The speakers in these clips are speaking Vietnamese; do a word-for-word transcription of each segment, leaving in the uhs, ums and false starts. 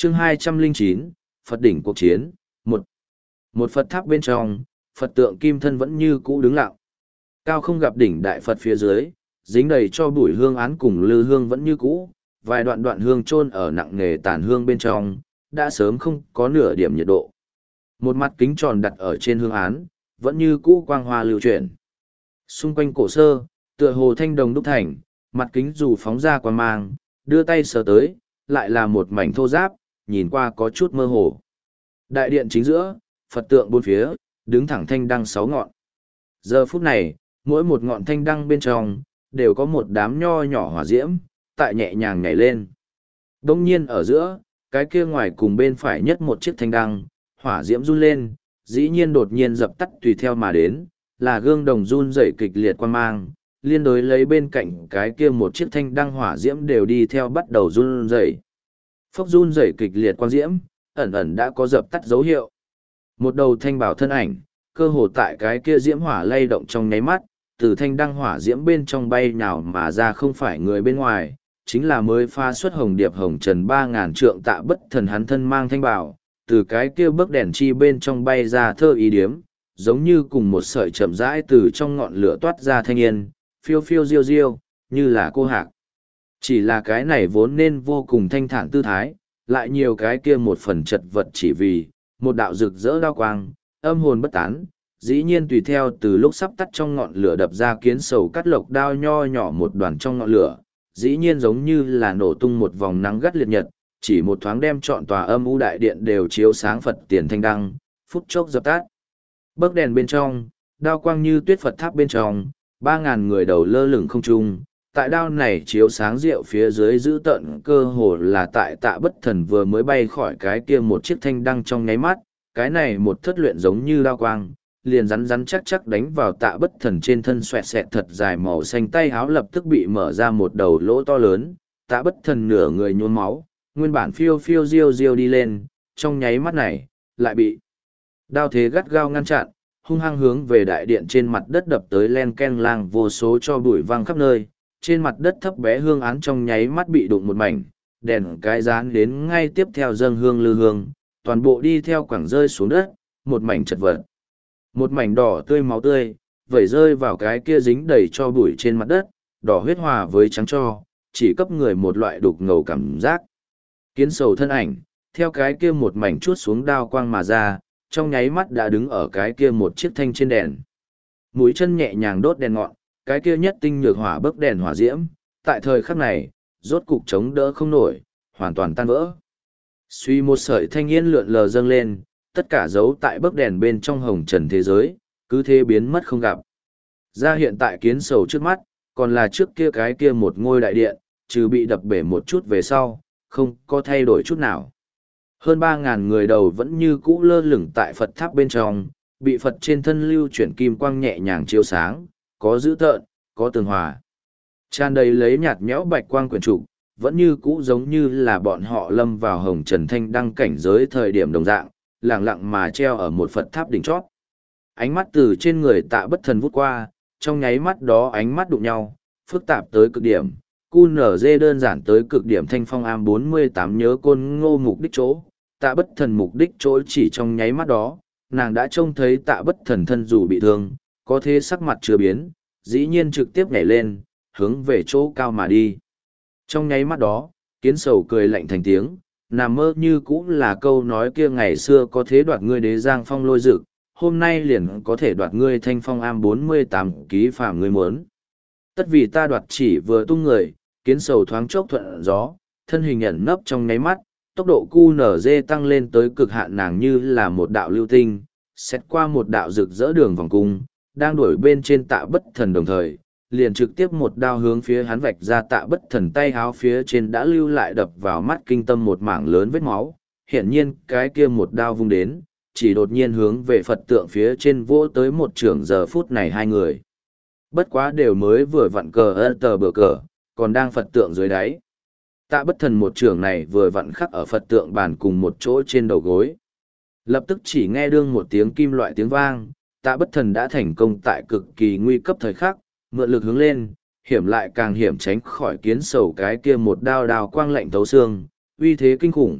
chương hai trăm lẻ chín, Phật đỉnh cuộc chiến. Một một Phật tháp bên trong, Phật tượng kim thân vẫn như cũ đứng lặng. Cao không gặp đỉnh đại Phật phía dưới, dính đầy cho bụi hương án cùng lư hương vẫn như cũ, vài đoạn đoạn hương chôn ở nặng nề tàn hương bên trong, đã sớm không có nửa điểm nhiệt độ. Một mặt kính tròn đặt ở trên hương án, vẫn như cũ quang hoa lưu chuyển. Xung quanh cổ sơ, tựa hồ thanh đồng đúc thành, mặt kính dù phóng ra quang mang, đưa tay sờ tới, lại là một mảnh thô giáp, nhìn qua có chút mơ hồ. Đại điện chính giữa, Phật tượng bốn phía, đứng thẳng thanh đăng sáu ngọn. Giờ phút này, mỗi một ngọn thanh đăng bên trong, đều có một đám nho nhỏ hỏa diễm, tại nhẹ nhàng nhảy lên. Đông nhiên ở giữa, cái kia ngoài cùng bên phải nhất một chiếc thanh đăng, hỏa diễm run lên, dĩ nhiên đột nhiên dập tắt tùy theo mà đến, là gương đồng run rẩy kịch liệt quan mang, liên đối lấy bên cạnh cái kia một chiếc thanh đăng hỏa diễm đều đi theo bắt đầu run rẩy. Phốc run rẩy kịch liệt quang diễm, ẩn ẩn đã có dập tắt dấu hiệu. Một đầu thanh bảo thân ảnh, cơ hồ tại cái kia diễm hỏa lay động trong nháy mắt, từ thanh đăng hỏa diễm bên trong bay nhào mà ra không phải người bên ngoài, chính là mới pha xuất hồng điệp hồng trần ba ngàn trượng Tạ Bất Thần, hắn thân mang thanh bảo, từ cái kia bức đèn chi bên trong bay ra thơ ý điếm, giống như cùng một sợi chậm rãi từ trong ngọn lửa toát ra thanh yên, phiêu phiêu diêu diêu, như là cô hạc. Chỉ là cái này vốn nên vô cùng thanh thản tư thái, lại nhiều cái kia một phần chật vật chỉ vì, một đạo rực rỡ đao quang, âm hồn bất tán, dĩ nhiên tùy theo từ lúc sắp tắt trong ngọn lửa đập ra kiến sầu cắt lộc đao nho nhỏ một đoàn trong ngọn lửa, dĩ nhiên giống như là nổ tung một vòng nắng gắt liệt nhật, chỉ một thoáng đem trọn tòa âm u đại điện đều chiếu sáng Phật tiền thanh đăng, phút chốc dập tắt. Bấc đèn bên trong, đao quang như tuyết Phật tháp bên trong, ba ngàn người đầu lơ lửng không trung. Tại đao này chiếu sáng rượu phía dưới giữ tận cơ hồ là tại Tạ Bất Thần vừa mới bay khỏi cái kia một chiếc thanh đăng trong nháy mắt, cái này một thất luyện giống như đao quang, liền rắn rắn chắc chắc đánh vào Tạ Bất Thần trên thân xoẹt xẹt thật dài màu xanh, tay háo lập tức bị mở ra một đầu lỗ to lớn, Tạ Bất Thần nửa người nhuốm máu, nguyên bản phiêu phiêu diêu diêu đi lên, trong nháy mắt này, lại bị đao thế gắt gao ngăn chặn, hung hăng hướng về đại điện trên mặt đất đập tới, len ken lang vô số cho bụi văng khắp nơi, trên mặt đất thấp bé hương án trong nháy mắt bị đụng một mảnh, đèn cái dán đến ngay tiếp theo dâng hương lư hương, toàn bộ đi theo quẳng rơi xuống đất, một mảnh chật vật. Một mảnh đỏ tươi máu tươi, vẩy rơi vào cái kia dính đầy cho bụi trên mặt đất, đỏ huyết hòa với trắng cho, chỉ cấp người một loại đục ngầu cảm giác. Kiến sầu thân ảnh, theo cái kia một mảnh chuốt xuống đao quang mà ra, trong nháy mắt đã đứng ở cái kia một chiếc thanh trên đèn. Mũi chân nhẹ nhàng đốt đèn ngọn, cái kia nhất tinh nhược hỏa bấc đèn hỏa diễm, tại thời khắc này, rốt cục chống đỡ không nổi, hoàn toàn tan vỡ. Suy một sợi thanh yên lượn lờ dâng lên, tất cả dấu tại bấc đèn bên trong hồng trần thế giới, cứ thế biến mất không gặp. Ra hiện tại kiến sầu trước mắt, còn là trước kia cái kia một ngôi đại điện, trừ bị đập bể một chút về sau, không có thay đổi chút nào. Hơn ba ngàn người đầu vẫn như cũ lơ lửng tại Phật tháp bên trong, bị Phật trên thân lưu chuyển kim quang nhẹ nhàng chiếu sáng, có dữ tợn, có tường hòa. Tràn đầy lấy nhạt nhẽo bạch quang quyển trục, vẫn như cũ giống như là bọn họ lâm vào hồng trần thanh đăng cảnh giới thời điểm đồng dạng, lẳng lặng mà treo ở một Phật tháp đỉnh chót. Ánh mắt từ trên người Tạ Bất Thần vút qua, trong nháy mắt đó ánh mắt đụng nhau, phức tạp tới cực điểm, cu nở dê đơn giản tới cực điểm. Thanh phong am bốn mươi tám nhớ côn ngô mục đích chỗ, Tạ Bất Thần mục đích chỗ, chỉ trong nháy mắt đó, nàng đã trông thấy Tạ Bất Thần thân dù bị thương, có thế sắc mặt chưa biến, dĩ nhiên trực tiếp nhảy lên, hướng về chỗ cao mà đi. Trong nháy mắt đó, kiến sầu cười lạnh thành tiếng, nằm mơ như cũng là câu nói kia ngày xưa có thế đoạt ngươi đế giang phong lôi dực, hôm nay liền có thể đoạt ngươi thanh phong am bốn mươi tám ký phạm ngươi muốn. Tất vì ta đoạt chỉ vừa tung người, kiến sầu thoáng chốc thuận gió, thân hình ẩn nấp trong nháy mắt, tốc độ cu nở dê tăng lên tới cực hạn, nàng như là một đạo lưu tinh, xét qua một đạo rực rỡ đường vòng cung, đang đuổi bên trên Tạ Bất Thần đồng thời, liền trực tiếp một đao hướng phía hắn vạch ra. Tạ Bất Thần tay háo phía trên đã lưu lại đập vào mắt kinh tâm một mảng lớn vết máu, hiển nhiên cái kia một đao vung đến, chỉ đột nhiên hướng về Phật tượng phía trên vỗ tới một trường. Giờ phút này hai người bất quá đều mới vừa vặn cờ ơ tờ bờ cờ, còn đang Phật tượng dưới đáy. Tạ Bất Thần một trường này vừa vặn khắc ở Phật tượng bàn cùng một chỗ trên đầu gối. Lập tức chỉ nghe đương một tiếng kim loại tiếng vang, Tạ Bất Thần đã thành công tại cực kỳ nguy cấp thời khắc, mượn lực hướng lên, hiểm lại càng hiểm tránh khỏi kiến sầu cái kia một đao đao quang lạnh thấu xương, uy thế kinh khủng,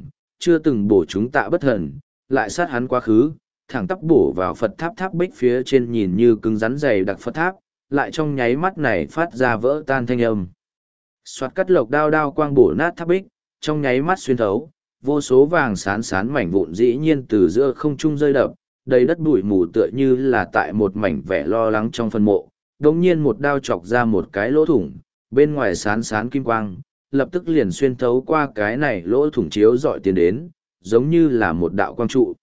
chưa từng bổ chúng Tạ Bất Thần, lại sát hắn quá khứ, thẳng tắp bổ vào Phật tháp tháp bích phía trên nhìn như cứng rắn dày đặc Phật tháp, lại trong nháy mắt này phát ra vỡ tan thanh âm. Soạt cắt lộc đao đao quang bổ nát tháp bích, trong nháy mắt xuyên thấu, vô số vàng sán sán mảnh vụn dĩ nhiên từ giữa không trung rơi đập, đầy đất bụi mù tựa như là tại một mảnh vẻ lo lắng trong phân mộ. Đống nhiên một đao chọc ra một cái lỗ thủng, bên ngoài sán sán kim quang, lập tức liền xuyên thấu qua cái này lỗ thủng chiếu dọi tiến đến, giống như là một đạo quang trụ.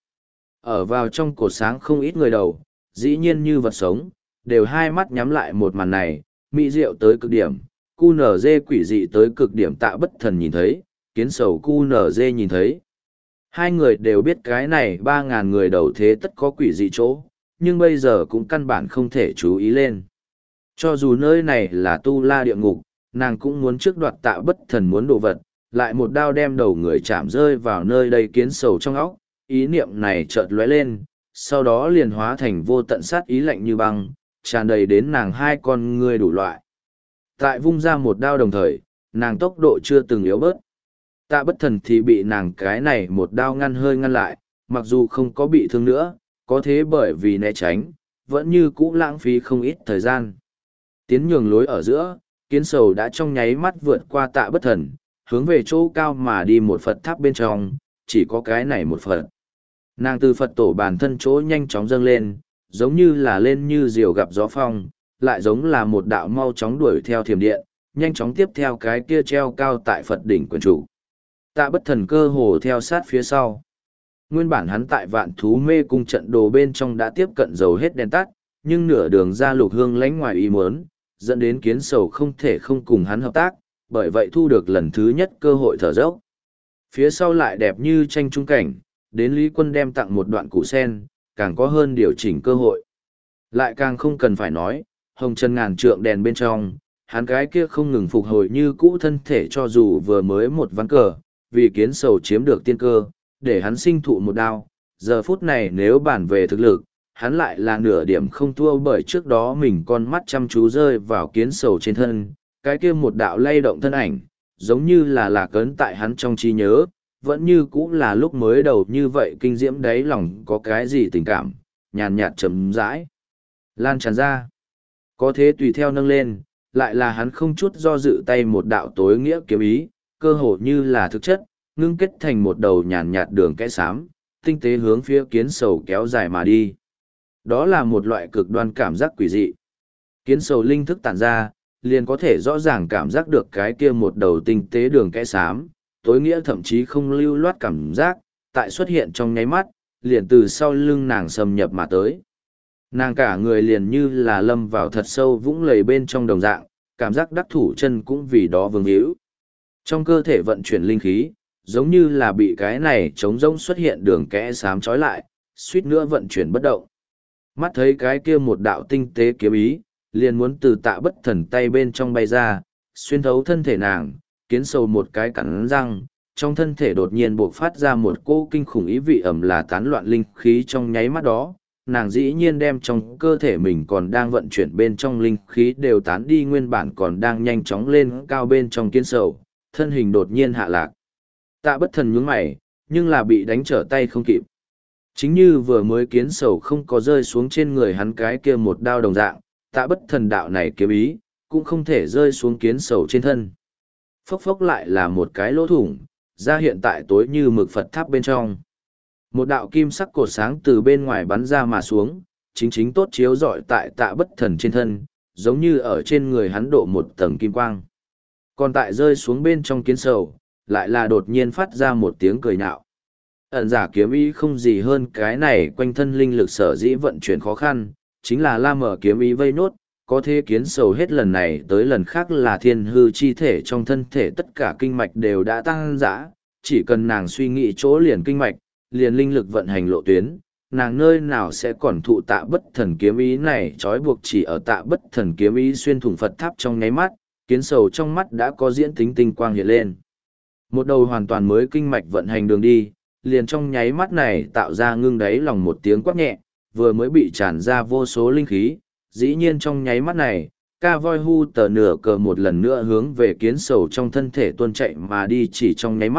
Ở vào trong cột sáng không ít người đầu, dĩ nhiên như vật sống, đều hai mắt nhắm lại một màn này, mỹ diệu tới cực điểm, cu nở dê quỷ dị tới cực điểm Tạ Bất Thần nhìn thấy, kiến sầu cu nở dê nhìn thấy. Hai người đều biết cái này ba ngàn người đầu thế tất có quỷ dị chỗ, nhưng bây giờ cũng căn bản không thể chú ý lên. Cho dù nơi này là tu la địa ngục, nàng cũng muốn trước đoạt Tạ Bất Thần muốn đồ vật, lại một đao đem đầu người chạm rơi vào nơi đây kiến sầu trong óc, ý niệm này chợt lóe lên, sau đó liền hóa thành vô tận sát ý lạnh như băng, tràn đầy đến nàng hai con ngươi đủ loại. Tại vung ra một đao đồng thời, nàng tốc độ chưa từng yếu bớt. Tạ Bất Thần thì bị nàng cái này một đao ngăn hơi ngăn lại, mặc dù không có bị thương nữa, có thế bởi vì né tránh, vẫn như cũ lãng phí không ít thời gian. Tiến nhường lối ở giữa, kiến sầu đã trong nháy mắt vượt qua Tạ Bất Thần, hướng về chỗ cao mà đi một Phật tháp bên trong, chỉ có cái này một Phật. Nàng từ Phật tổ bản thân chỗ nhanh chóng dâng lên, giống như là lên như diều gặp gió phong, lại giống là một đạo mau chóng đuổi theo thiểm điện, nhanh chóng tiếp theo cái kia treo cao tại Phật đỉnh quyền chủ. Tạ Bất Thần cơ hồ theo sát phía sau. Nguyên bản hắn tại Vạn Thú Mê Cung trận đồ bên trong đã tiếp cận dầu hết đèn tắt, nhưng nửa đường ra Lục Hương lánh ngoài ý muốn, dẫn đến kiến sầu không thể không cùng hắn hợp tác, bởi vậy thu được lần thứ nhất cơ hội thở dốc. Phía sau lại đẹp như tranh trung cảnh, đến Lý Quân đem tặng một đoạn củ sen, càng có hơn điều chỉnh cơ hội. Lại càng không cần phải nói, hồng chân ngàn trượng đèn bên trong, hắn cái kia không ngừng phục hồi như cũ thân thể cho dù vừa mới một ván cờ, vì kiến sầu chiếm được tiên cơ, để hắn sinh thụ một đao. Giờ phút này nếu bàn về thực lực, hắn lại là nửa điểm không thua bởi trước đó mình con mắt chăm chú rơi vào kiến sầu trên thân, cái kia một đạo lay động thân ảnh, giống như là lạc ấn tại hắn trong trí nhớ, vẫn như cũ là lúc mới đầu như vậy kinh diễm đáy lòng có cái gì tình cảm, nhàn nhạt chấm rãi, lan tràn ra. Có thế tùy theo nâng lên, lại là hắn không chút do dự tay một đạo tối nghĩa kiếm ý, cơ hồ như là thực chất, ngưng kết thành một đầu nhàn nhạt đường kẽ xám, tinh tế hướng phía kiến sầu kéo dài mà đi. Đó là một loại cực đoan cảm giác quỷ dị. Kiến sầu linh thức tản ra, liền có thể rõ ràng cảm giác được cái kia một đầu tinh tế đường kẽ xám, tối nghĩa thậm chí không lưu loát cảm giác, tại xuất hiện trong nháy mắt, liền từ sau lưng nàng xâm nhập mà tới. Nàng cả người liền như là lâm vào thật sâu vũng lầy bên trong đồng dạng, cảm giác đắc thủ chân cũng vì đó vương hữu. Trong cơ thể vận chuyển linh khí, giống như là bị cái này trống rỗng xuất hiện đường kẽ xám trói lại, suýt nữa vận chuyển bất động. Mắt thấy cái kia một đạo tinh tế kiếm ý, liền muốn từ Tạ Bất Thần tay bên trong bay ra, xuyên thấu thân thể nàng, kiến sầu một cái cắn răng, trong thân thể đột nhiên buộc phát ra một cỗ kinh khủng ý vị ẩm là tán loạn linh khí trong nháy mắt đó. Nàng dĩ nhiên đem trong cơ thể mình còn đang vận chuyển bên trong linh khí đều tán đi nguyên bản còn đang nhanh chóng lên cao bên trong kiến sầu, thân hình đột nhiên hạ lạc. Tạ Bất Thần nhướng mày, nhưng là bị đánh trở tay không kịp. Chính như vừa mới kiến sầu không có rơi xuống trên người hắn cái kia một đao đồng dạng, Tạ Bất Thần đạo này kiếm ý, cũng không thể rơi xuống kiến sầu trên thân. Phốc phốc lại là một cái lỗ thủng, ra hiện tại tối như mực Phật tháp bên trong. Một đạo kim sắc cột sáng từ bên ngoài bắn ra mà xuống, chính chính tốt chiếu rọi tại Tạ Bất Thần trên thân, giống như ở trên người hắn độ một tầng kim quang. Còn tại rơi xuống bên trong kiến sầu, lại là đột nhiên phát ra một tiếng cười nhạo. Ẩn giả kiếm ý không gì hơn cái này quanh thân linh lực sở dĩ vận chuyển khó khăn, chính là la mở kiếm ý vây nốt, có thế kiến sầu hết lần này tới lần khác là thiên hư chi thể trong thân thể tất cả kinh mạch đều đã tăng dã, chỉ cần nàng suy nghĩ chỗ liền kinh mạch, liền linh lực vận hành lộ tuyến, nàng nơi nào sẽ còn thụ Tạ Bất Thần kiếm ý này trói buộc chỉ ở Tạ Bất Thần kiếm ý xuyên thủng Phật tháp trong nháy mắt, kiến sầu trong mắt đã có diễn tính tinh quang hiện lên. Một đầu hoàn toàn mới kinh mạch vận hành đường đi, liền trong nháy mắt này tạo ra ngưng đáy lòng một tiếng quát nhẹ, vừa mới bị tràn ra vô số linh khí, dĩ nhiên trong nháy mắt này, ca voi hu tờ nửa cờ một lần nữa hướng về kiến sầu trong thân thể tuôn chạy mà đi chỉ trong nháy mắt,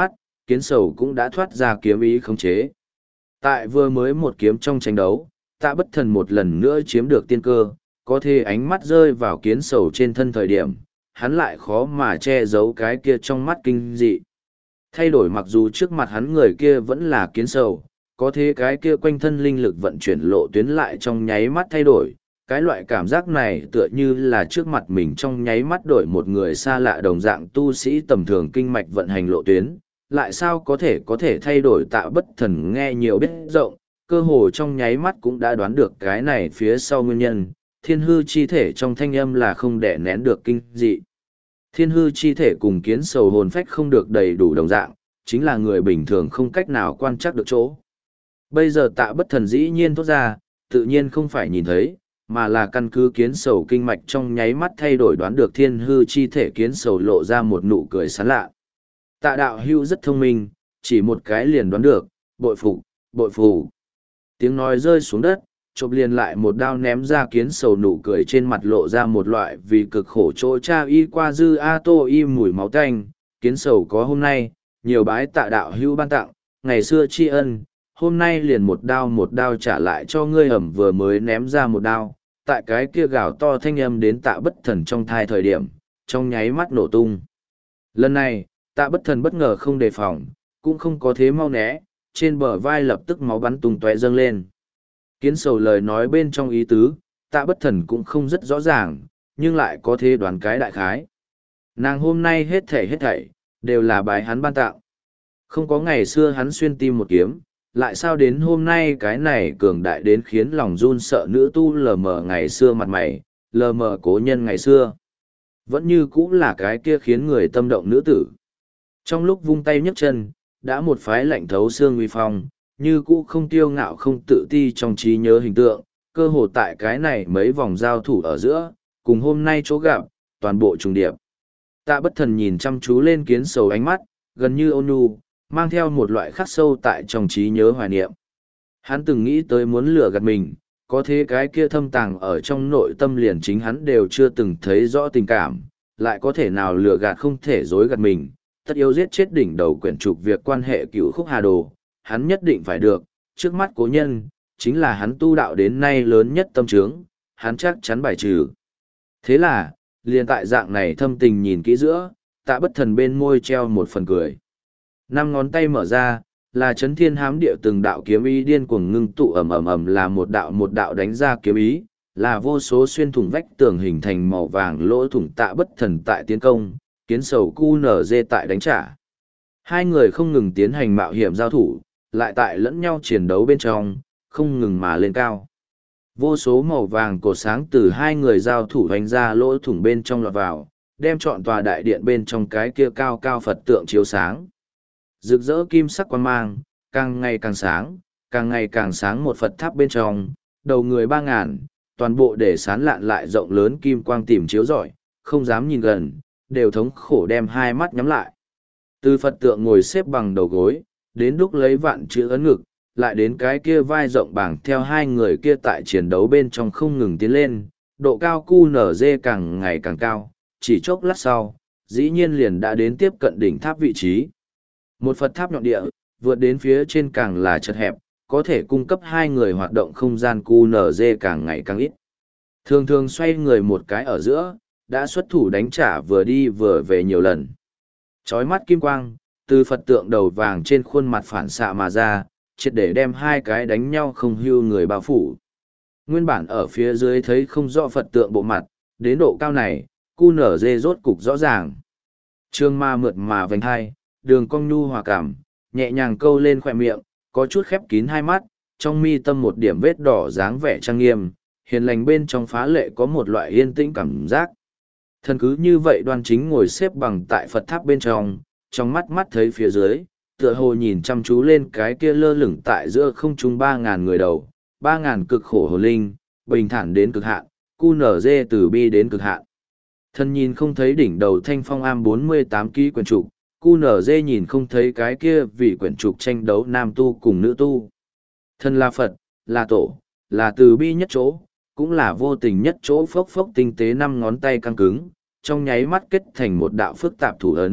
kiến sầu cũng đã thoát ra kiếm ý khống chế. Tại vừa mới một kiếm trong tranh đấu, Tạ Bất Thần một lần nữa chiếm được tiên cơ, có thể ánh mắt rơi vào kiến sầu trên thân thời điểm, hắn lại khó mà che giấu cái kia trong mắt kinh dị. Thay đổi mặc dù trước mặt hắn người kia vẫn là kiến sầu, có thế cái kia quanh thân linh lực vận chuyển lộ tuyến lại trong nháy mắt thay đổi. Cái loại cảm giác này tựa như là trước mặt mình trong nháy mắt đổi một người xa lạ đồng dạng tu sĩ tầm thường kinh mạch vận hành lộ tuyến, lại sao có thể có thể thay đổi. Tạ Bất Thần nghe nhiều biết rộng, cơ hồ trong nháy mắt cũng đã đoán được cái này phía sau nguyên nhân. Thiên hư chi thể trong thanh âm là không đè nén được kinh dị. Thiên hư chi thể cùng kiến sầu hồn phách không được đầy đủ đồng dạng, chính là người bình thường không cách nào quan trắc được chỗ. Bây giờ Tạ Bất Thần dĩ nhiên thốt ra, tự nhiên không phải nhìn thấy, mà là căn cứ kiến sầu kinh mạch trong nháy mắt thay đổi đoán được thiên hư chi thể. Kiến sầu lộ ra một nụ cười sán lạ. Tạ đạo hưu rất thông minh, chỉ một cái liền đoán được, bội phục, bội phục. Tiếng nói rơi xuống đất, chộp liền lại một đao ném ra. Kiến sầu nụ cười trên mặt lộ ra một loại vì cực khổ chỗ cha y qua dư a tô y mùi máu tanh. Kiến sầu có hôm nay, nhiều bái Tạ đạo hưu ban tặng, ngày xưa tri ân, hôm nay liền một đao một đao trả lại cho ngươi. Ẩm vừa mới ném ra một đao, tại cái kia gào to thanh âm đến Tạ Bất Thần trong thai thời điểm, trong nháy mắt nổ tung. Lần này, Tạ Bất Thần bất ngờ không đề phòng, cũng không có thế mau né, trên bờ vai lập tức máu bắn tung tóe dâng lên. Kiến sầu lời nói bên trong ý tứ, Tạ Bất Thần cũng không rất rõ ràng, nhưng lại có thế đoán cái đại khái. Nàng hôm nay hết thảy hết thảy, đều là bài hắn ban tặng. Không có ngày xưa hắn xuyên tim một kiếm, lại sao đến hôm nay cái này cường đại đến khiến lòng run sợ nữ tu lờ mờ ngày xưa mặt mày, lờ mờ cố nhân ngày xưa. Vẫn như cũ là cái kia khiến người tâm động nữ tử. Trong lúc vung tay nhấc chân, đã một phái lạnh thấu xương uy phong, như cũ không tiêu ngạo không tự ti trong trí nhớ hình tượng, cơ hồ tại cái này mấy vòng giao thủ ở giữa, cùng hôm nay chỗ gặp, toàn bộ trùng điệp. Tạ Bất Thần nhìn chăm chú lên kiến sầu ánh mắt, gần như ôn nhu, mang theo một loại khắc sâu tại trong trí nhớ hoài niệm. Hắn từng nghĩ tới muốn lừa gạt mình, có thế cái kia thâm tàng ở trong nội tâm liền chính hắn đều chưa từng thấy rõ tình cảm, lại có thể nào lừa gạt không thể dối gạt mình, tất yếu giết chết đỉnh đầu quyển trục việc quan hệ cựu khúc hà đồ, hắn nhất định phải được, trước mắt cố nhân, chính là hắn tu đạo đến nay lớn nhất tâm trướng, hắn chắc chắn bài trừ. Thế là, liền tại dạng này thâm tình nhìn kỹ giữa, Tạ Bất Thần bên môi treo một phần cười. Năm ngón tay mở ra, là chấn thiên hám địa từng đạo kiếm ý điên cuồng ngưng tụ ầm ầm ầm là một đạo một đạo đánh ra kiếm ý, là vô số xuyên thủng vách tường hình thành màu vàng lỗ thủng. Tạ Bất Thần tại tiến công, kiến sầu cu nở dê tại đánh trả. Hai người không ngừng tiến hành mạo hiểm giao thủ, lại tại lẫn nhau chiến đấu bên trong, không ngừng mà lên cao. Vô số màu vàng cột sáng từ hai người giao thủ đánh ra lỗ thủng bên trong lọt vào, đem trọn tòa đại điện bên trong cái kia cao cao Phật tượng chiếu sáng. Rực rỡ kim sắc quang mang, càng ngày càng sáng, càng ngày càng sáng. Một Phật tháp bên trong, đầu người ba ngàn, toàn bộ để sán lạn lại rộng lớn kim quang tìm chiếu rọi, không dám nhìn gần, đều thống khổ đem hai mắt nhắm lại. Từ Phật tượng ngồi xếp bằng đầu gối, đến đúc lấy vạn chữ ấn ngực, lại đến cái kia vai rộng bảng theo hai người kia tại chiến đấu bên trong không ngừng tiến lên, độ cao cu nở dê càng ngày càng cao, chỉ chốc lát sau, dĩ nhiên liền đã đến tiếp cận đỉnh tháp vị trí. Một Phật tháp nhọn địa, vượt đến phía trên càng là chật hẹp, có thể cung cấp hai người hoạt động không gian cu nở dê càng ngày càng ít. Thường thường xoay người một cái ở giữa, đã xuất thủ đánh trả vừa đi vừa về nhiều lần. Chói mắt kim quang, từ Phật tượng đầu vàng trên khuôn mặt phản xạ mà ra, triệt để đem hai cái đánh nhau không hưu người bao phủ. Nguyên bản ở phía dưới thấy không rõ Phật tượng bộ mặt, đến độ cao này, cu nở dê rốt cục rõ ràng. Trương ma mượt mà vành hai, đường cong nhu hòa cảm, nhẹ nhàng câu lên khỏe miệng, có chút khép kín hai mắt, trong mi tâm một điểm vết đỏ dáng vẻ trang nghiêm, hiền lành bên trong phá lệ có một loại yên tĩnh cảm giác. Thần cứ như vậy đoan chính ngồi xếp bằng tại Phật tháp bên trong, trong mắt mắt thấy phía dưới, tựa hồ nhìn chăm chú lên cái kia lơ lửng tại giữa không trung ba ngàn người đầu, ba ngàn cực khổ hồn linh, bình thản đến cực hạn, cu nở dê từ bi đến cực hạn. Thần nhìn không thấy đỉnh đầu thanh phong am bốn mươi tám ký quyển trục, cu nở dê nhìn không thấy cái kia vì quyển trục tranh đấu nam tu cùng nữ tu. Thần là Phật, là tổ, là từ bi nhất chỗ, cũng là vô tình nhất chỗ. Phốc phốc tinh tế năm ngón tay căng cứng, trong nháy mắt kết thành một đạo phức tạp thủ ấn,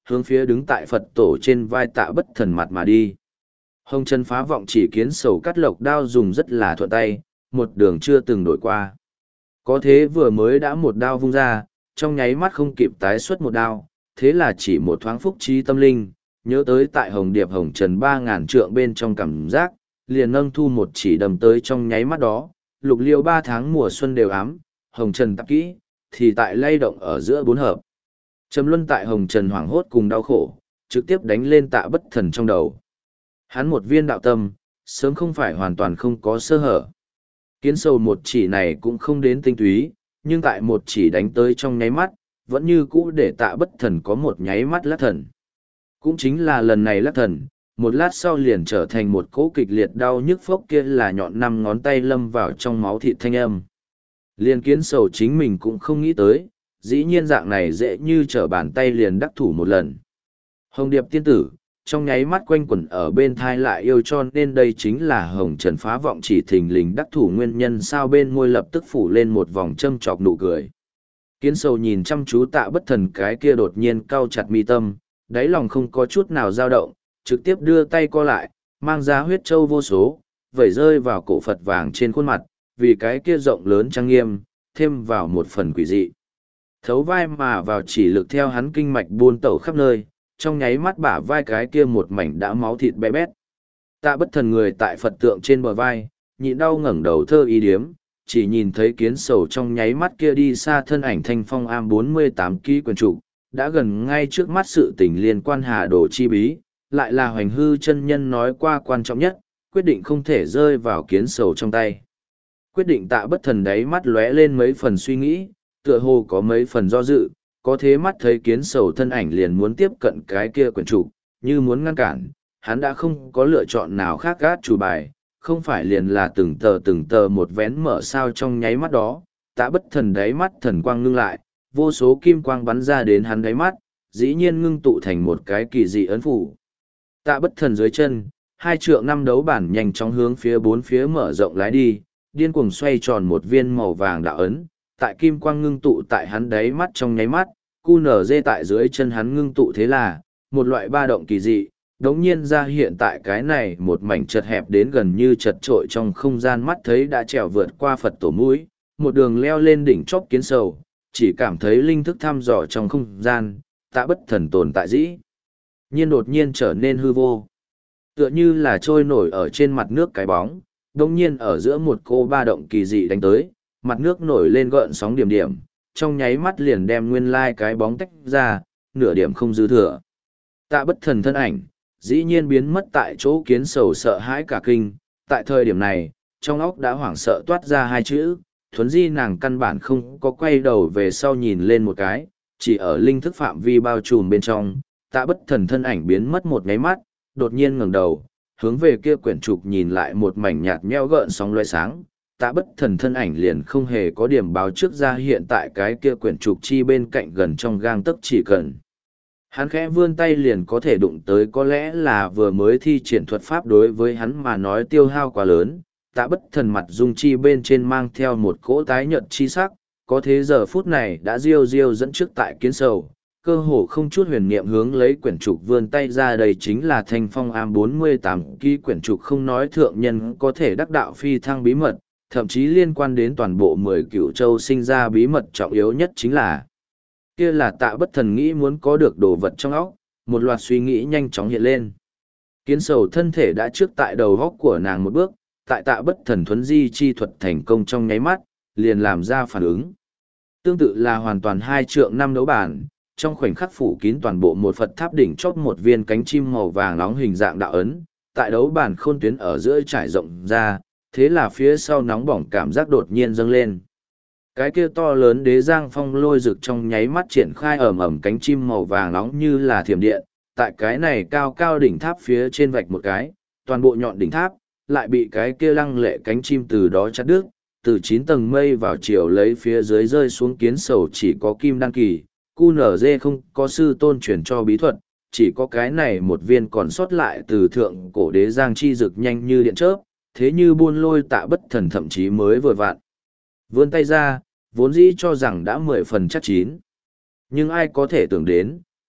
hướng phía đứng tại Phật tổ trên vai Tạ Bất Thần mặt mà đi. Hồng Trần Phá Vọng Chỉ kiến sầu cắt lộc đao dùng rất là thuận tay, một đường chưa từng đổi qua. Có thế vừa mới đã một đao vung ra, trong nháy mắt không kịp tái xuất một đao, thế là chỉ một thoáng phúc trí tâm linh, nhớ tới tại Hồng Điệp Hồng Trần ba ngàn trượng bên trong cảm giác, liền nâng thu một chỉ đầm tới trong nháy mắt đó, lục liêu ba tháng mùa xuân đều ám, Hồng Trần tạp kỹ, thì tại lay động ở giữa bốn hợp. Trầm Luân tại Hồng Trần hoảng hốt cùng đau khổ, trực tiếp đánh lên Tạ Bất Thần trong đầu. Hắn một viên đạo tâm, sớm không phải hoàn toàn không có sơ hở. Kiến sầu một chỉ này cũng không đến tinh túy, nhưng tại một chỉ đánh tới trong nháy mắt, vẫn như cũ để Tạ Bất Thần có một nháy mắt lắc thần. Cũng chính là lần này lắc thần, một lát sau liền trở thành một cỗ kịch liệt đau nhức phốc kia là nhọn năm ngón tay lâm vào trong máu thịt thanh âm. Liên kiến sầu chính mình cũng không nghĩ tới, dĩ nhiên dạng này dễ như trở bàn tay liền đắc thủ một lần. Hồng Điệp tiên tử, trong nháy mắt quanh quẩn ở bên thai lại yêu cho nên đây chính là Hồng Trần Phá Vọng Chỉ thình lình đắc thủ nguyên nhân sao bên môi lập tức phủ lên một vòng châm chọc nụ cười. Kiến sầu nhìn chăm chú Tạ Bất Thần cái kia đột nhiên cau chặt mi tâm, đáy lòng không có chút nào dao động, trực tiếp đưa tay co lại, mang ra huyết châu vô số, vẩy rơi vào cổ Phật vàng trên khuôn mặt, vì cái kia rộng lớn trang nghiêm, thêm vào một phần quỷ dị. Thấu vai mà vào chỉ lực theo hắn kinh mạch buôn tẩu khắp nơi, trong nháy mắt bả vai cái kia một mảnh đã máu thịt bé bét. Tạ Bất Thần người tại Phật tượng trên bờ vai, nhịn đau ngẩng đầu thơ ý điếm, chỉ nhìn thấy kiến sầu trong nháy mắt kia đi xa thân ảnh thanh phong am bốn mươi tám ký quyền trụ, đã gần ngay trước mắt sự tình liên quan hà đồ chi bí, lại là hoành hư chân nhân nói qua quan trọng nhất, quyết định không thể rơi vào kiến sầu trong tay. Quyết định Tạ Bất Thần đáy mắt lóe lên mấy phần suy nghĩ, tựa hồ có mấy phần do dự, có thế mắt thấy kiến sầu thân ảnh liền muốn tiếp cận cái kia quyển trục, như muốn ngăn cản, hắn đã không có lựa chọn nào khác gác chủ bài, không phải liền là từng tờ từng tờ một vén mở sao trong nháy mắt đó, Tạ Bất Thần đáy mắt thần quang ngưng lại, vô số kim quang bắn ra đến hắn đáy mắt, dĩ nhiên ngưng tụ thành một cái kỳ dị ấn phủ. Tạ Bất Thần dưới chân, hai trượng năm đấu bản nhanh chóng hướng phía bốn phía mở rộng lái đi, điên cuồng xoay tròn một viên màu vàng đạo ấn, tại kim quang ngưng tụ tại hắn đáy mắt trong nháy mắt, cu nở dê tại dưới chân hắn ngưng tụ thế là, một loại ba động kỳ dị, đống nhiên ra hiện tại cái này một mảnh chật hẹp đến gần như chật trội trong không gian mắt thấy đã trèo vượt qua Phật tổ mũi, một đường leo lên đỉnh chóp kiến sầu, chỉ cảm thấy linh thức thăm dò trong không gian, Tạ Bất Thần tồn tại dĩ. Nhiên đột nhiên trở nên hư vô. Tựa như là trôi nổi ở trên mặt nước cái bóng, đống nhiên ở giữa một cô ba động kỳ dị đánh tới, mặt nước nổi lên gợn sóng điểm điểm, trong nháy mắt liền đem nguyên lai cái bóng tách ra, nửa điểm không dư thừa. Tạ Bất Thần thân ảnh, dĩ nhiên biến mất tại chỗ kiến sầu sợ hãi cả kinh, tại thời điểm này, trong óc đã hoảng sợ toát ra hai chữ, thuấn di nàng căn bản không có quay đầu về sau nhìn lên một cái, chỉ ở linh thức phạm vi bao trùm bên trong, Tạ Bất Thần thân ảnh biến mất một nháy mắt, đột nhiên ngẩng đầu, hướng về kia quyển trục nhìn lại một mảnh nhạt nhẽo gợn sóng loé sáng. Tạ Bất Thần thân ảnh liền không hề có điểm báo trước ra hiện tại cái kia quyển trục chi bên cạnh gần trong gang tấc chỉ cần. Hắn khẽ vươn tay liền có thể đụng tới có lẽ là vừa mới thi triển thuật pháp đối với hắn mà nói tiêu hao quá lớn. Tạ Bất Thần mặt dung chi bên trên mang theo một cỗ tái nhợt chi sắc, có thế giờ phút này đã riêu riêu dẫn trước tại kiến sầu, cơ hồ không chút huyền niệm hướng lấy quyển trục vươn tay ra đây chính là thanh phong am bốn mươi tám ký quyển trục không nói thượng nhân có thể đắc đạo phi thăng bí mật, thậm chí liên quan đến toàn bộ mười cửu châu sinh ra bí mật trọng yếu nhất chính là kia là Tạ Bất Thần nghĩ muốn có được đồ vật trong óc, một loạt suy nghĩ nhanh chóng hiện lên. Kiến sầu thân thể đã trước tại đầu góc của nàng một bước, tại Tạ Bất Thần thuấn di chi thuật thành công trong nháy mắt, liền làm ra phản ứng. Tương tự là hoàn toàn hai trượng năm đấu bản, trong khoảnh khắc phủ kín toàn bộ một Phật tháp đỉnh chót một viên cánh chim màu vàng nóng hình dạng đạo ấn, tại đấu bản khôn tuyến ở giữa trải rộng ra, thế là phía sau nóng bỏng cảm giác đột nhiên dâng lên. Cái kia to lớn đế giang phong lôi rực trong nháy mắt triển khai ẩm ẩm cánh chim màu vàng nóng như là thiểm điện, tại cái này cao cao đỉnh tháp phía trên vạch một cái, toàn bộ nhọn đỉnh tháp, lại bị cái kia lăng lệ cánh chim từ đó chặt đứt, từ chín tầng mây vào chiều lấy phía dưới rơi xuống kiến sầu chỉ có kim đăng kỳ, cu nở dê không có sư tôn truyền cho bí thuật, chỉ có cái này một viên còn sót lại từ thượng cổ đế giang chi rực nhanh như điện chớp, thế như buôn lôi Tạ Bất Thần thậm chí mới vừa vặn. Vươn tay ra, vốn dĩ cho rằng đã mười phần chắc chín. Nhưng ai có thể tưởng đến,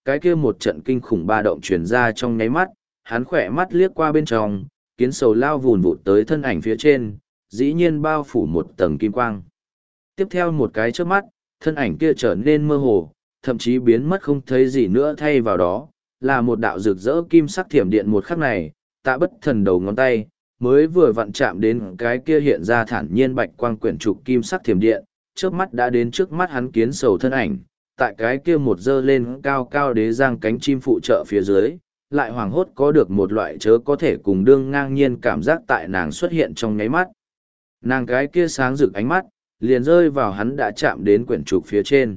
cái kia một trận kinh khủng ba động truyền ra trong nháy mắt, hắn khỏe mắt liếc qua bên trong, kiến sầu lao vùn vụt tới thân ảnh phía trên, dĩ nhiên bao phủ một tầng kim quang. Tiếp theo một cái trước mắt, thân ảnh kia trở nên mơ hồ, thậm chí biến mất không thấy gì nữa, thay vào đó, là một đạo rực rỡ kim sắc thiểm điện. Một khắc này, Tạ Bất Thần đầu ngón tay, mới vừa vặn chạm đến cái kia hiện ra thản nhiên bạch quang quyển trục kim sắc thiểm điện, trước mắt đã đến trước mắt hắn kiến sầu thân ảnh, tại cái kia một dơ lên cao cao đế giang cánh chim phụ trợ phía dưới, lại hoàng hốt có được một loại chớ có thể cùng đương ngang nhiên cảm giác tại nàng xuất hiện trong nháy mắt. Nàng cái kia sáng rực ánh mắt, liền rơi vào hắn đã chạm đến quyển trục phía trên.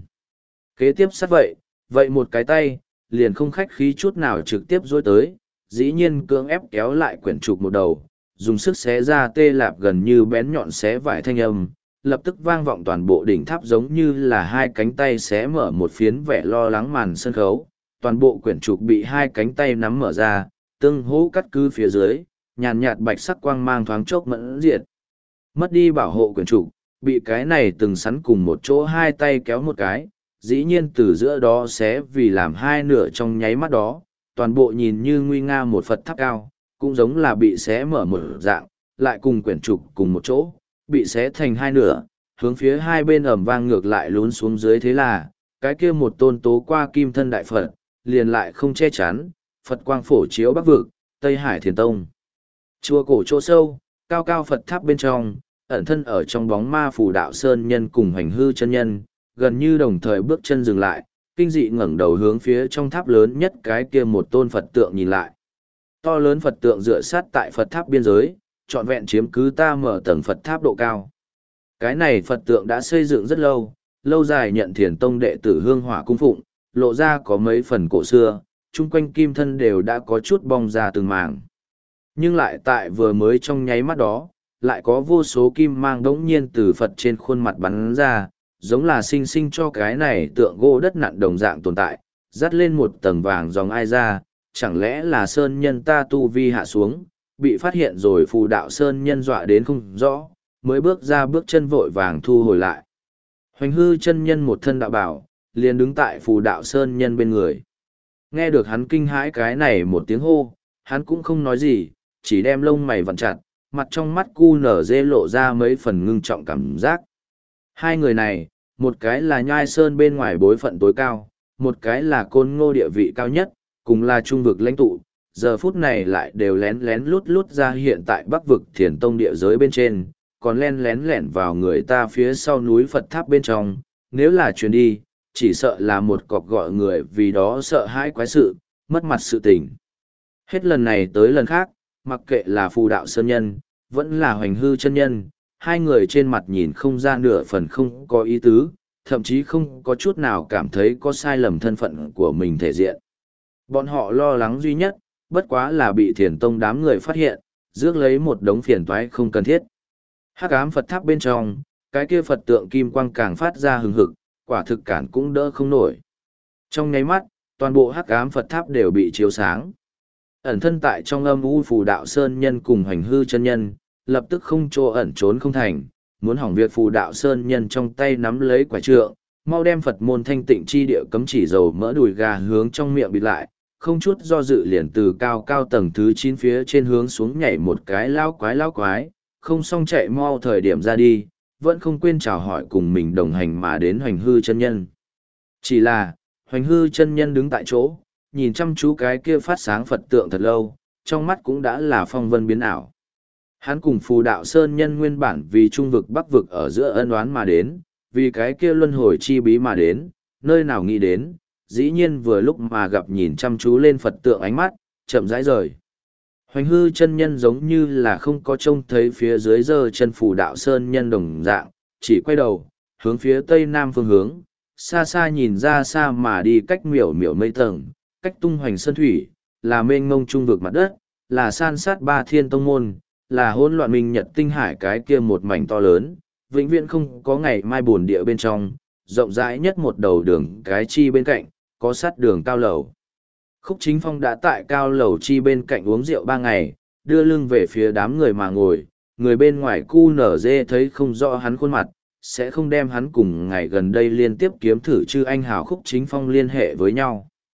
Kế tiếp sát vậy, vậy một cái tay, liền không khách khí chút nào trực tiếp dối tới, dĩ nhiên cưỡng ép kéo lại quyển trục một đầu, dùng sức xé ra tê lạp gần như bén nhọn xé vải thanh âm, lập tức vang vọng toàn bộ đỉnh tháp giống như là hai cánh tay xé mở một phiến vẻ lo lắng màn sân khấu. Toàn bộ quyển trục bị hai cánh tay nắm mở ra, tương hỗ cắt cứ phía dưới, nhàn nhạt bạch sắc quang mang thoáng chốc mẫn diệt. Mất đi bảo hộ quyển trục, bị cái này từng sắn cùng một chỗ hai tay kéo một cái, dĩ nhiên từ giữa đó xé vì làm hai nửa trong nháy mắt đó, toàn bộ nhìn như nguy nga một Phật tháp cao, cũng giống là bị xé mở một dạng, lại cùng quyển trục cùng một chỗ, bị xé thành hai nửa, hướng phía hai bên ầm vang ngược lại lún xuống dưới. Thế là, cái kia một tôn tố qua kim thân đại Phật, liền lại không che chắn, Phật quang phổ chiếu Bắc vực, Tây Hải Thiền Tông. Chùa cổ chỗ sâu, cao cao Phật tháp bên trong, ẩn thân ở trong bóng ma Phù Đạo Sơn Nhân cùng Hoành Hư chân nhân, gần như đồng thời bước chân dừng lại, kinh dị ngẩng đầu hướng phía trong tháp lớn nhất cái kia một tôn Phật tượng nhìn lại. To lớn Phật tượng dựa sát tại Phật tháp biên giới, trọn vẹn chiếm cứ ta mở tầng Phật tháp độ cao. Cái này Phật tượng đã xây dựng rất lâu, lâu dài nhận Thiền Tông đệ tử hương hỏa cung phụng, lộ ra có mấy phần cổ xưa, chung quanh kim thân đều đã có chút bong ra từng mảng. Nhưng lại tại vừa mới trong nháy mắt đó, lại có vô số kim mang đống nhiên từ Phật trên khuôn mặt bắn ra, giống là sinh sinh cho cái này tượng gỗ đất nặn đồng dạng tồn tại, dắt lên một tầng vàng dòng ai ra, chẳng lẽ là Sơn Nhân ta tu vi hạ xuống, bị phát hiện rồi Phù Đạo Sơn Nhân dọa đến không rõ, mới bước ra bước chân vội vàng thu hồi lại. Hoành Hư chân nhân một thân đạo bảo, liền đứng tại Phù Đạo Sơn Nhân bên người. Nghe được hắn kinh hãi cái này một tiếng hô, hắn cũng không nói gì, chỉ đem lông mày vặn chặt, mặt trong mắt cu nở dê lộ ra mấy phần ngưng trọng cảm giác. Hai người này, một cái là Nhai Sơn bên ngoài bối phận tối cao, một cái là Côn Ngô địa vị cao nhất, cùng là trung vực lãnh tụ, giờ phút này lại đều lén lén lút lút ra hiện tại Bắc vực Thiền Tông địa giới bên trên, còn len lén lẻn vào người ta phía sau núi Phật tháp bên trong, nếu là chuyến đi, chỉ sợ là một cọc gọi người vì đó sợ hãi quái sự, mất mặt sự tình. Hết lần này tới lần khác, mặc kệ là Phù Đạo Sơn Nhân, vẫn là Hoành Hư chân nhân, hai người trên mặt nhìn không ra nửa phần không có ý tứ, thậm chí không có chút nào cảm thấy có sai lầm thân phận của mình thể diện. Bọn họ lo lắng duy nhất, bất quá là bị Thiền Tông đám người phát hiện, rước lấy một đống phiền toái không cần thiết. Hắc ám Phật tháp bên trong, cái kia Phật tượng kim quang càng phát ra hừng hực, quả thực cản cũng đỡ không nổi. Trong nháy mắt, toàn bộ hắc ám Phật tháp đều bị chiếu sáng. Ẩn thân tại trong âm u Phù Đạo Sơn Nhân cùng Hoành Hư chân nhân, lập tức không chỗ ẩn trốn không thành, muốn hỏng việc Phù Đạo Sơn Nhân trong tay nắm lấy quả trượng, mau đem Phật môn thanh tịnh chi địa cấm chỉ dầu mỡ đùi gà hướng trong miệng bịt lại, không chút do dự liền từ cao cao tầng thứ chín phía trên hướng xuống nhảy một cái lao quái lao quái, không xong chạy mau thời điểm ra đi, vẫn không quên chào hỏi cùng mình đồng hành mà đến Hoành Hư chân nhân. Chỉ là, Hoành Hư chân nhân đứng tại chỗ, nhìn chăm chú cái kia phát sáng Phật tượng thật lâu, trong mắt cũng đã là phong vân biến ảo. Hắn cùng Phù Đạo Sơn Nhân nguyên bản vì trung vực bắc vực ở giữa ân oán mà đến, vì cái kia luân hồi chi bí mà đến, nơi nào nghĩ đến, dĩ nhiên vừa lúc mà gặp nhìn chăm chú lên Phật tượng ánh mắt, chậm rãi rời. Hoành Hư chân nhân giống như là không có trông thấy phía dưới giơ chân Phù Đạo Sơn Nhân đồng dạng, chỉ quay đầu, hướng phía tây nam phương hướng, xa xa nhìn ra xa mà đi cách miểu miểu mây tầng, cách tung hoành sơn thủy, là mênh mông trung vực mặt đất, là san sát ba thiên tông môn, là hỗn loạn minh nhật tinh hải cái kia một mảnh to lớn, vĩnh viễn không có ngày mai buồn địa bên trong, rộng rãi nhất một đầu đường cái chi bên cạnh, có sát đường cao lầu. Khúc Chính Phong đã tại cao lầu chi bên cạnh uống rượu ba ngày, đưa lưng về phía đám người mà ngồi, người bên ngoài cu nở dê thấy không rõ hắn khuôn mặt, sẽ không đem hắn cùng ngày gần đây liên tiếp kiếm thử chư anh hào Khúc Chính Phong liên hệ với nhau.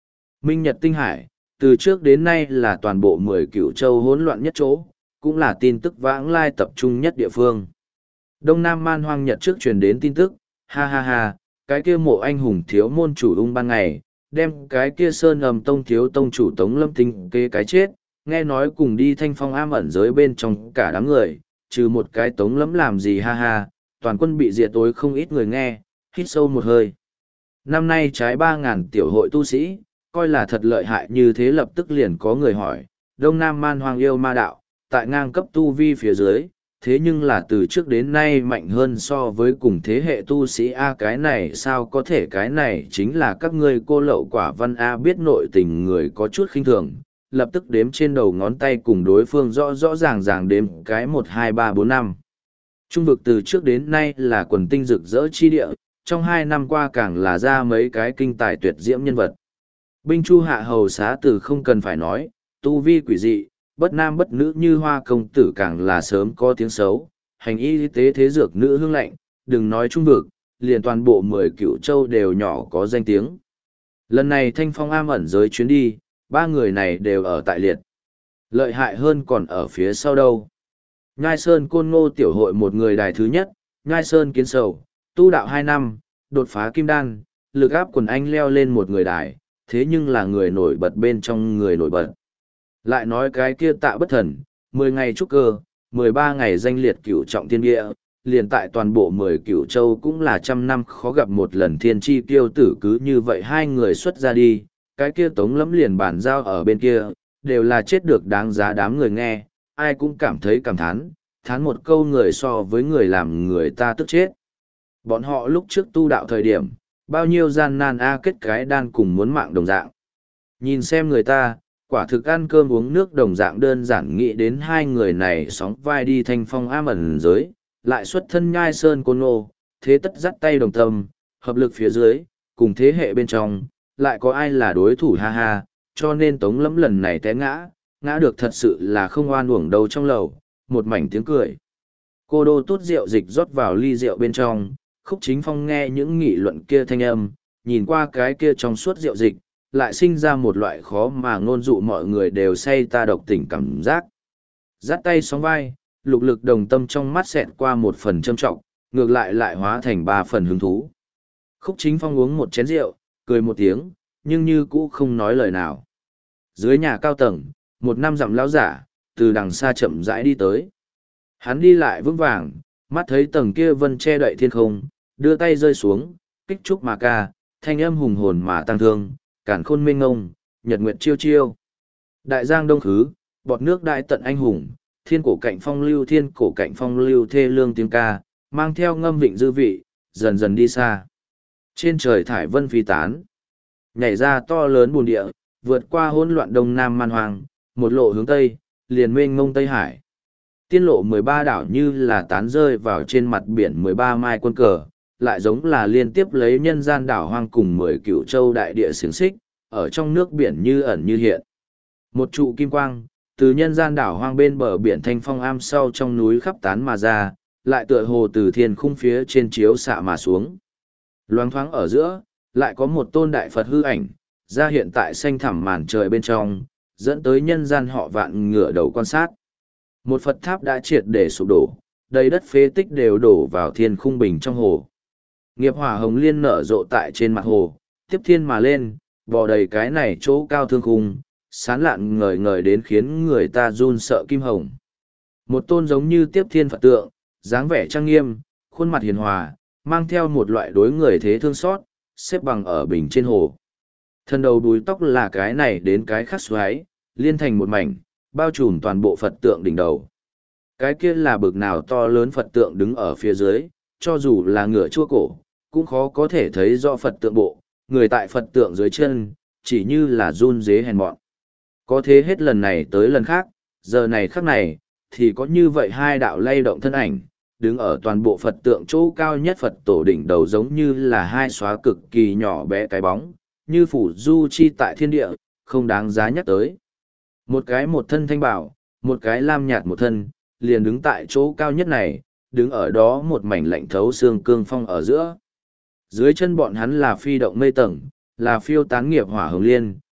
Minh Nhật Tinh Hải, từ trước đến nay là toàn bộ mười cửu châu hỗn loạn nhất chỗ, cũng là tin tức vãng lai tập trung nhất địa phương. Đông Nam Man Hoang Nhật trước truyền đến tin tức, ha ha ha, cái kia mộ anh hùng thiếu môn chủ ung ban ngày, đem cái kia sơn ầm tông thiếu tông chủ Tống Lâm Tinh kê cái chết, nghe nói cùng đi thanh phong am ẩn giới bên trong cả đám người, trừ một cái Tống Lâm làm gì ha ha, toàn quân bị diệt tối không ít người nghe, hít sâu một hơi. Năm nay trái ba ngàn tiểu hội tu sĩ, coi là thật lợi hại như thế lập tức liền có người hỏi, Đông Nam Man Hoang yêu ma đạo, tại ngang cấp tu vi phía dưới, thế nhưng là từ trước đến nay mạnh hơn so với cùng thế hệ tu sĩ A cái này sao có thể cái này chính là các ngươi cô lậu quả văn A biết nội tình người có chút khinh thường, lập tức đếm trên đầu ngón tay cùng đối phương rõ rõ ràng ràng đếm cái một hai ba bốn năm. Trung vực từ trước đến nay là quần tinh rực rỡ chi địa, trong hai năm qua càng là ra mấy cái kinh tài tuyệt diễm nhân vật. Binh Chu Hạ Hầu Xá Tử không cần phải nói, tu vi quỷ dị, bất nam bất nữ như hoa công tử càng là sớm có tiếng xấu, hành y tế thế dược nữ hương lạnh, đừng nói trung vực, liền toàn bộ mười cửu châu đều nhỏ có danh tiếng. Lần này thanh phong am ẩn giới chuyến đi, ba người này đều ở tại liệt. Lợi hại hơn còn ở phía sau đâu. Nhai Sơn Côn Ngô tiểu hội một người đài thứ nhất, Nhai Sơn Kiến Sầu, tu đạo hai năm, đột phá kim đan, lực áp quần anh leo lên một người đài, thế nhưng là người nổi bật bên trong người nổi bật. Lại nói cái kia Tạ Bất Thần, mười ngày trúc cơ, mười ba ngày danh liệt cửu trọng thiên địa, liền tại toàn bộ mười cửu châu cũng là trăm năm khó gặp một lần thiên chi tiêu tử cứ như vậy hai người xuất ra đi, cái kia Tống Lẫm liền bàn giao ở bên kia, đều là chết được đáng giá đám người nghe, ai cũng cảm thấy cảm thán, thán một câu người so với người làm người ta tức chết. Bọn họ lúc trước tu đạo thời điểm, bao nhiêu gian nan a kết cái đan cùng muốn mạng đồng dạng. Nhìn xem người ta, quả thực ăn cơm uống nước đồng dạng đơn giản nghĩ đến hai người này sóng vai đi thanh phong am ẩn giới, lại xuất thân Nhai Sơn Côn Ngô, thế tất dắt tay đồng tâm, hợp lực phía dưới, cùng thế hệ bên trong, lại có ai là đối thủ ha ha, cho nên Tống Lẫm lần này té ngã, ngã được thật sự là không oan uổng đâu trong lầu, một mảnh tiếng cười. Cô đô tốt rượu dịch rót vào ly rượu bên trong, Khúc Chính Phong nghe những nghị luận kia thanh âm, nhìn qua cái kia trong suốt rượu dịch, lại sinh ra một loại khó mà ngôn dụ mọi người đều say ta độc tỉnh cảm giác. Dắt tay sóng vai, lục lực đồng tâm trong mắt xẹt qua một phần trâm trọng, ngược lại lại hóa thành ba phần hứng thú. Khúc Chính Phong uống một chén rượu, cười một tiếng, nhưng như cũ không nói lời nào. Dưới nhà cao tầng, một năm dặm lão giả, từ đằng xa chậm rãi đi tới. Hắn đi lại vững vàng, mắt thấy tầng kia vân che đậy thiên không, đưa tay rơi xuống, kích trúc mà ca, thanh âm hùng hồn mà tăng thương, cản khôn mênh ngông, nhật nguyệt chiêu chiêu. Đại giang đông khứ, bọt nước đại tận anh hùng, thiên cổ cạnh phong lưu thiên cổ cạnh phong lưu thê lương tiếng ca, mang theo ngâm vịnh dư vị, dần dần đi xa. Trên trời thải vân phi tán, nhảy ra to lớn bùn địa, vượt qua hỗn loạn đông nam man hoang, một lộ hướng tây, liền mênh ngông Tây Hải. Tiên lộ mười ba đảo như là tán rơi vào trên mặt biển mười ba mai quân cờ, lại giống là liên tiếp lấy nhân gian đảo hoang cùng mười cửu châu đại địa xiềng xích, ở trong nước biển như ẩn như hiện. Một trụ kim quang, từ nhân gian đảo hoang bên bờ biển thanh phong am sau trong núi khắp tán mà ra, lại tựa hồ từ thiên khung phía trên chiếu xạ mà xuống. Loáng thoáng ở giữa, lại có một tôn đại Phật hư ảnh, ra hiện tại xanh thẳm màn trời bên trong, dẫn tới nhân gian họ vạn ngửa đầu quan sát. Một Phật tháp đã triệt để sụp đổ, đầy đất phế tích đều đổ vào thiên khung bình trong hồ. Nghiệp hỏa hồng liên nở rộ tại trên mặt hồ, tiếp thiên mà lên, vò đầy cái này chỗ cao thương khung, sán lạn ngời ngời đến khiến người ta run sợ kim hồng. Một tôn giống như tiếp thiên Phật tượng, dáng vẻ trang nghiêm, khuôn mặt hiền hòa, mang theo một loại đối người thế thương xót, xếp bằng ở bình trên hồ. Thân đầu đuôi tóc là cái này đến cái khác xoáy, liên thành một mảnh, bao trùm toàn bộ Phật tượng đỉnh đầu. Cái kia là bực nào to lớn Phật tượng đứng ở phía dưới, cho dù là ngựa chua cổ, cũng khó có thể thấy rõ Phật tượng bộ, người tại Phật tượng dưới chân, chỉ như là run dế hèn mọn. Có thế hết lần này tới lần khác, giờ này khắc này, thì có như vậy hai đạo lay động thân ảnh, đứng ở toàn bộ Phật tượng chỗ cao nhất Phật tổ đỉnh đầu giống như là hai xóa cực kỳ nhỏ bé cái bóng, như phủ du chi tại thiên địa, không đáng giá nhắc tới. Một cái một thân thanh bảo, một cái lam nhạt một thân, liền đứng tại chỗ cao nhất này, đứng ở đó một mảnh lạnh thấu xương cương phong ở giữa. Dưới chân bọn hắn là phi động mây tầng, là phiêu tán nghiệp hỏa hồng liên,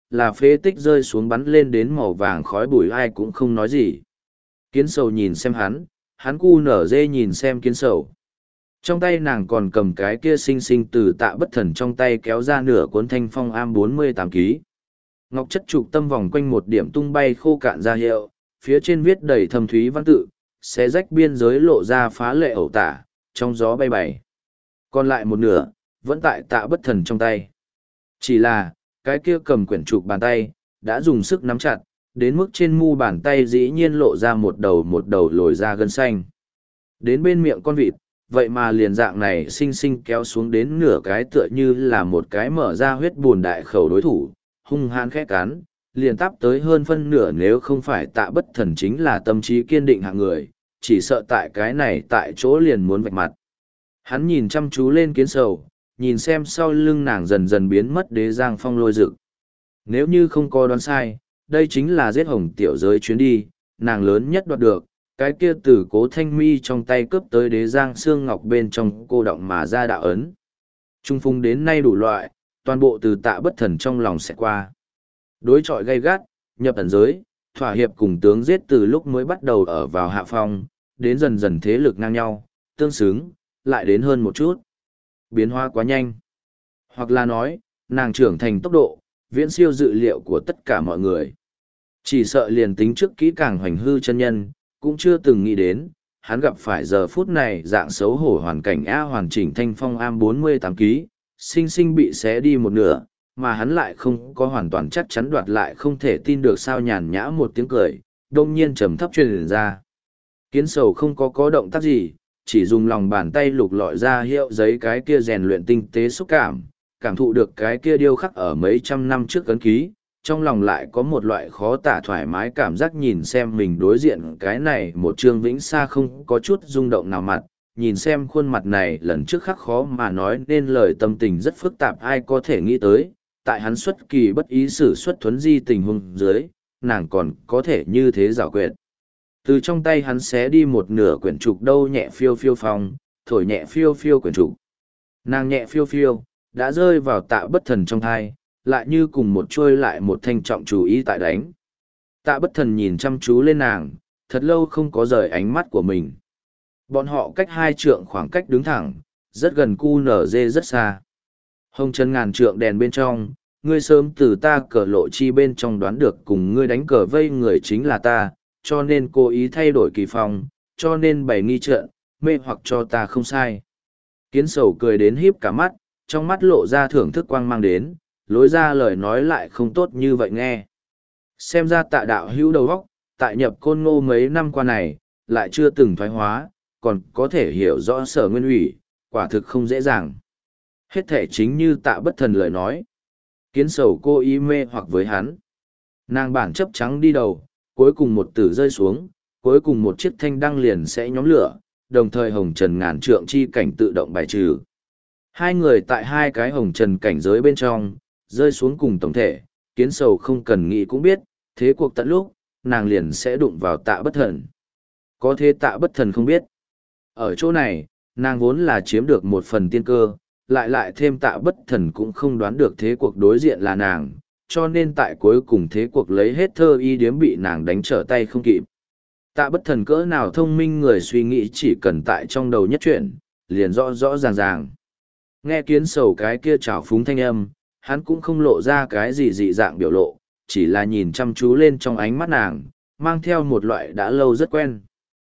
là phế tích rơi xuống bắn lên đến màu vàng khói bụi, ai cũng không nói gì. Kiến sầu nhìn xem hắn, hắn cu nở dê nhìn xem kiến sầu. Trong tay nàng còn cầm cái kia xinh xinh từ Tạ Bất Thần trong tay kéo ra nửa cuốn thanh phong am bốn mươi tám ký. Ngọc chất trục tâm vòng quanh một điểm tung bay khô cạn ra hiệu, phía trên viết đầy thâm thúy văn tự, xé rách biên giới lộ ra phá lệ ẩu tả, trong gió bay bày. Còn lại một nửa, vẫn tại Tạ Bất Thần trong tay. Chỉ là, cái kia cầm quyển trục bàn tay, đã dùng sức nắm chặt, đến mức trên mu bàn tay dĩ nhiên lộ ra một đầu một đầu lồi ra gân xanh. Đến bên miệng con vịt, vậy mà liền dạng này xinh xinh kéo xuống đến nửa cái tựa như là một cái mở ra huyết bùn đại khẩu đối thủ, hung hãn khẽ cắn, liền tắp tới hơn phân nửa, nếu không phải Tạ Bất Thần chính là tâm trí kiên định hạng người, chỉ sợ tại cái này tại chỗ liền muốn vạch mặt. Hắn nhìn chăm chú lên kiến sầu, nhìn xem sau lưng nàng dần dần biến mất đế giang phong lôi rực. Nếu như không có đoán sai, đây chính là giết hồng tiểu giới chuyến đi, nàng lớn nhất đoạt được, cái kia từ Cố Thanh Mi trong tay cướp tới đế giang xương ngọc bên trong cô động mà ra đạo ấn. Trung phung đến nay đủ loại, toàn bộ từ Tạ Bất Thần trong lòng sẽ qua. Đối chọi gay gắt, nhập ẩn giới, thỏa hiệp cùng tướng giết từ lúc mới bắt đầu ở vào hạ phong, đến dần dần thế lực ngang nhau, tương xứng, lại đến hơn một chút. Biến hóa quá nhanh. Hoặc là nói, nàng trưởng thành tốc độ, viễn siêu dự liệu của tất cả mọi người. Chỉ sợ liền tính trước kỹ càng hoành hư chân nhân, cũng chưa từng nghĩ đến, hắn gặp phải giờ phút này dạng xấu hổ hoàn cảnh A hoàn chỉnh thanh phong am bốn mươi tám ký, sinh sinh bị xé đi một nửa, mà hắn lại không có hoàn toàn chắc chắn đoạt lại, không thể tin được sao. Nhàn nhã một tiếng cười, đông nhiên trầm thấp truyền ra. Kiến sầu không có có động tác gì, chỉ dùng lòng bàn tay lục lọi ra hiệu giấy cái kia rèn luyện tinh tế xúc cảm, cảm thụ được cái kia điêu khắc ở mấy trăm năm trước ấn ký, trong lòng lại có một loại khó tả thoải mái cảm giác, nhìn xem mình đối diện cái này một Trương Vĩnh Sa không có chút rung động nào mặt, nhìn xem khuôn mặt này lần trước khắc khó mà nói nên lời, tâm tình rất phức tạp. Ai có thể nghĩ tới, tại hắn xuất kỳ bất ý sử xuất thuấn di tình huống dưới, nàng còn có thể như thế giảo quyệt. Từ trong tay hắn xé đi một nửa quyển trục, đâu nhẹ phiêu phiêu phong, thổi nhẹ phiêu phiêu quyển trục. Nàng nhẹ phiêu phiêu, đã rơi vào Tạ Bất Thần trong thai, lại như cùng một trôi lại một thanh trọng chú ý tại đánh. Tạ Bất Thần nhìn chăm chú lên nàng, thật lâu không có rời ánh mắt của mình. Bọn họ cách hai trượng khoảng cách đứng thẳng, rất gần, cu nở dê rất xa. Hồng chân ngàn trượng đèn bên trong, ngươi sớm từ ta cờ lộ chi bên trong đoán được cùng ngươi đánh cờ vây người chính là ta, cho nên cố ý thay đổi kỳ phong, cho nên bày nghi trận, mê hoặc cho ta không sai. Kiến sầu cười đến híp cả mắt, trong mắt lộ ra thưởng thức quang mang đến, lối ra lời nói lại không tốt như vậy nghe. Xem ra Tạ đạo hữu đầu óc, tại nhập Côn Ngô mấy năm qua này, lại chưa từng thoái hóa, còn có thể hiểu rõ Sở Nguyên ủy, quả thực không dễ dàng. Hết thể chính như Tạ Bất Thần lời nói. Kiến sầu cô ý mê hoặc với hắn. Nàng bản chấp trắng đi đầu, cuối cùng một tử rơi xuống, cuối cùng một chiếc thanh đăng liền sẽ nhóm lửa, đồng thời hồng trần ngàn trượng chi cảnh tự động bài trừ. Hai người tại hai cái hồng trần cảnh giới bên trong, rơi xuống cùng tổng thể, kiến sầu không cần nghĩ cũng biết, thế cuộc tận lúc, nàng liền sẽ đụng vào Tạ Bất Thần. Có thế Tạ Bất Thần không biết. Ở chỗ này, nàng vốn là chiếm được một phần tiên cơ, lại lại thêm Tạ Bất Thần cũng không đoán được thế cuộc đối diện là nàng, cho nên tại cuối cùng thế cuộc lấy hết thơ y điếm bị nàng đánh trở tay không kịp. Tạ Bất Thần cỡ nào thông minh người, suy nghĩ chỉ cần tại trong đầu nhất chuyển, liền rõ rõ ràng ràng. Nghe kiến sầu cái kia trào phúng thanh âm, hắn cũng không lộ ra cái gì dị dạng biểu lộ, chỉ là nhìn chăm chú lên trong ánh mắt nàng, mang theo một loại đã lâu rất quen.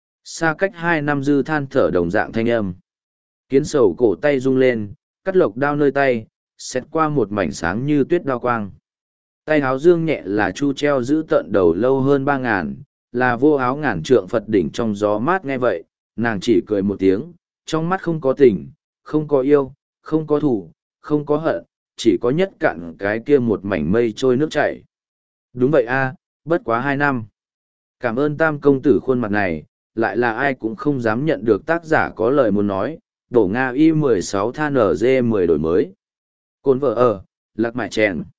Xa cách hai năm dư than thở đồng dạng thanh âm. Kiến sầu cổ tay rung lên, cắt lộc đao nơi tay, xét qua một mảnh sáng như tuyết đao quang. Tay áo dương nhẹ là chu treo giữ tận đầu lâu hơn ba ngàn, là vô áo ngàn trượng Phật đỉnh trong gió mát. Nghe vậy, nàng chỉ cười một tiếng, trong mắt không có tình, không có yêu, không có thù, không có hận, chỉ có nhất cạn cái kia một mảnh mây trôi nước chảy. Đúng vậy a, bất quá hai năm. Cảm ơn Tam công tử, khuôn mặt này, lại là ai cũng không dám nhận được tác giả có lời muốn nói, đổ Nga y mười sáu than ở dê mười đổi mới. Cồn vợ ở, lạc mại chèn.